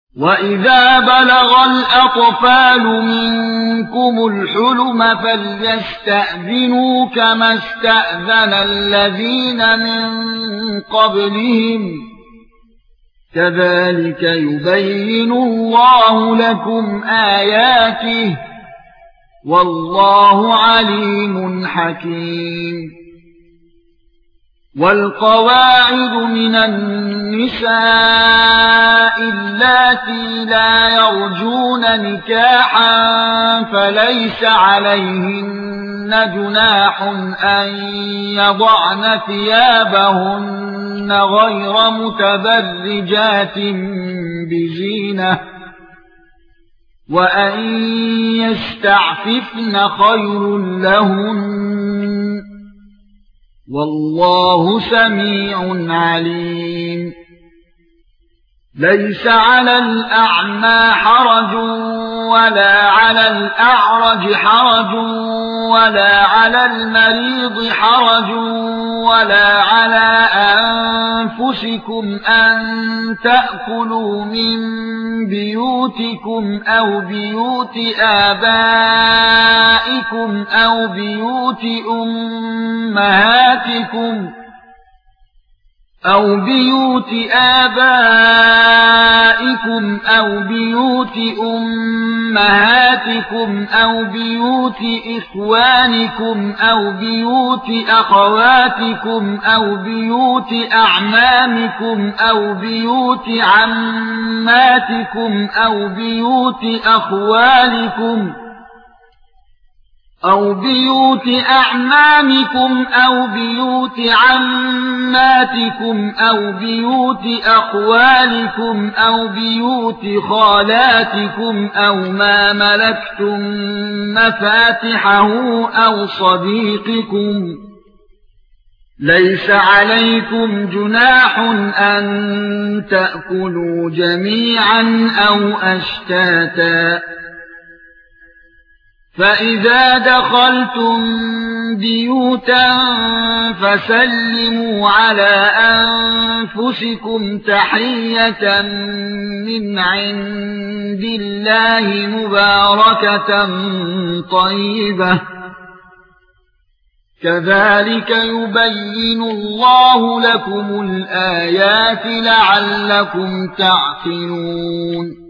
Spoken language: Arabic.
وَإِذَا بَلَغَ الْأَطْفَالُ مِنكُمُ الْحُلُمَ فَلْيَسْتَأْذِنُوا كَمَا اسْتَأْذَنَ الَّذِينَ مِن قَبْلِهِمْ كَذَلِكَ يُبَيِّنُ اللَّهُ لَكُمْ آيَاتِهِ وَاللَّهُ عَلِيمٌ حَكِيمٌ. وَالْقَوَاعِدُ مِنَ النِّسَاءِ اللَّاتِي لَا يَرْجُونَ نِكَاحًا فَلَيْسَ عَلَيْهِنَّ جُنَاحٌ أَن يَضَعْنَ ثِيَابَهُنَّ غَيْرَ مُتَبَرِّجَاتٍ بِزِينَةٍ وَأَن يَسْتَعْفِفْنَ خَيْرٌ لَّهُنَّ وَاللَّهُ سَمِيعٌ عَلِيمٌ. لَيْسَ عَلَى الْأَعْمَى حَرَجٌ وَلَا عَلَى الْأَعْرَجِ حَرَجٌ وَلَا عَلَى الْمَرِيضِ حَرَجٌ وَلَا عَلَى أَنفُسِكُمْ أَن تَأْكُلُوا مِن بِيُوتِكُمْ أَوْ بِيُوتِ آبَائِكُمْ أَوْ بِيُوتِ أُمَّهَاتِكُمْ أَوْ بِيُوتِ آبَائِكُمْ أَوْ بِيُوتِ أُمَّهَاتِكُمْ أَوْ بِيُوتِ إِخْوَانِكُمْ أَوْ بِيُوتِ أَخَوَاتِكُمْ أَوْ بِيُوتِ أَعْمَامِكُمْ أَوْ بِيُوتِ عَمَّاتِكُمْ أَوْ بِيُوتِ أَخْوَالِكُمْ أَوْ بِيُوتِ أَعْمَامِكُمْ أَوْ بِيُوتِ عَمَّاتِكُمْ أَوْ بِيُوتِ أَخْوَالِكُمْ أَوْ بِيُوتِ خَالَاتِكُمْ أَوْ مَا مَلَكْتُمْ مَفَاتِحَهُ أَوْ صَدِيقِكُمْ. لَيْسَ عَلَيْكُمْ جُنَاحٌ أَن تَأْكُلُوا جَمِيعًا أَوْ أَشْتَاتًا. فَإِذَا دَخَلْتُم بِيُوتًا فَسَلِّمُوا عَلَى أَنفُسِكُمْ تَحِيَّةً مِنْ عِندِ اللَّهِ مُبَارَكَةً طَيِّبَةً كَذَلِكَ يُبَيِّنُ اللَّهُ لَكُمُ الْآيَاتِ لَعَلَّكُمْ تَعْقِلُونَ.